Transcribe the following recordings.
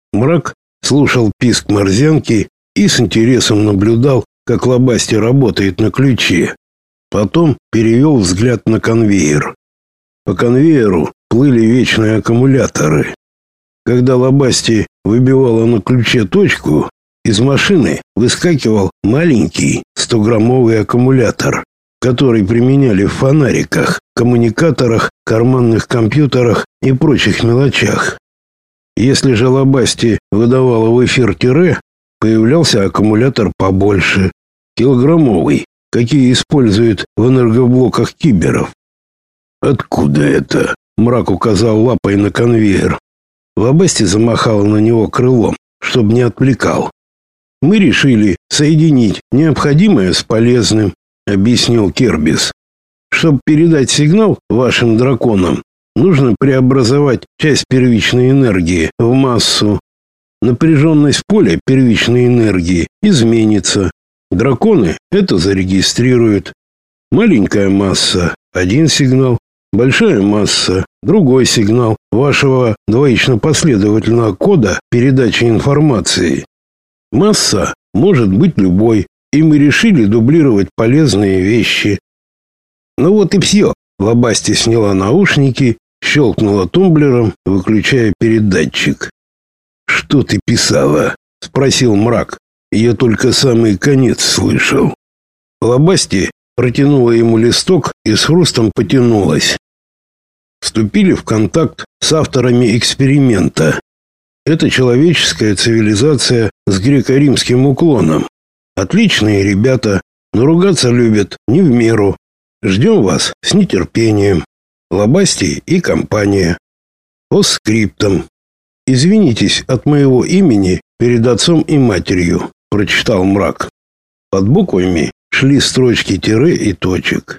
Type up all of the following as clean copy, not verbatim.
Мрак слушал писк морзянки и с интересом наблюдал, как Лобасти работает на ключе. Потом перевел взгляд на конвейер. По конвейеру плыли вечные аккумуляторы. Когда Лобасти выбивала на ключе точку, из машины выскакивал маленький 100-граммовый аккумулятор, который применяли в фонариках, коммуникаторах, карманных компьютерах и прочих мелочах. Если же Лобасти выдавала в эфир тире, появлялся аккумулятор побольше, килограммовый, какие используют в энергоблоках киберов. «Откуда это?» — Мрак указал лапой на конвейер. Лобасти замахала на него крылом, чтобы не отвлекал. «Мы решили соединить необходимое с полезным», — объяснил Кербис. «Чтобы передать сигнал вашим драконам, нужно преобразовать часть первичной энергии в массу. Напряженность поля первичной энергии изменится. Драконы это зарегистрируют. Маленькая масса — один сигнал, большая масса — другой сигнал вашего двоично-последовательного кода передачи информации. Масса может быть любой, и мы решили дублировать полезные вещи». «Ну вот и все». Лобасти сняла наушники, щелкнула тумблером, выключая передатчик. «Что ты писала?» — спросил Мрак. «Я только самый конец слышал». Лобасти протянула ему листок и с хрустом потянулась. Вступили в контакт с авторами эксперимента. Это человеческая цивилизация с греко-римским уклоном. Отличные ребята, но ругаться любят не в меру. Ждем вас с нетерпением. Лобасти и компания. Постскриптум. Извинитесь от моего имени перед отцом и матерью, прочитал Мрак. Под буквами шли строчки тире и точек.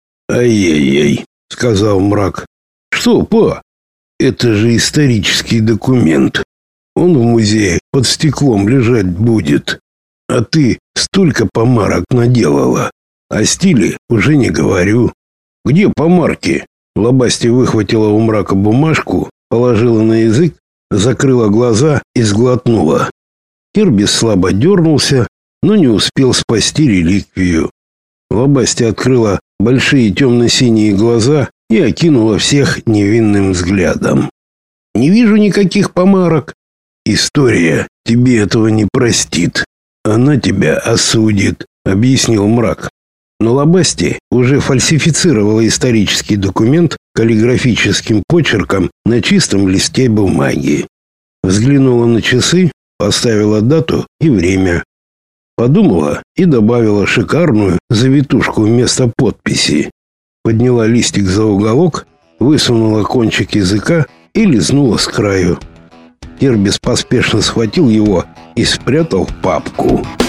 «Ай-яй-яй», — сказал Мрак. «Что, па? Это же исторический документ. Он в музее под стеклом лежать будет. А ты столько помарок наделала. О стиле уже не говорю. Где помарки?» Лобасти выхватила у Мрака бумажку, положила на язык, закрыла глаза и сглотнула. Кербис слабо дернулся, но не успел спасти реликвию. Лобасти открыла большие темно-синие глаза и окинула всех невинным взглядом. «Не вижу никаких помарок». «История тебе этого не простит. Она тебя осудит», — объяснил Мрак. Но Лобасти уже фальсифицировала исторический документ каллиграфическим почерком на чистом листе бумаги. Взглянула на часы, поставила дату и время. Подумала и добавила шикарную завитушку вместо подписи. Подняла листик за уголок, высунула кончик языка и лизнула с краю. Кербис поспешно схватил его и спрятал в папку.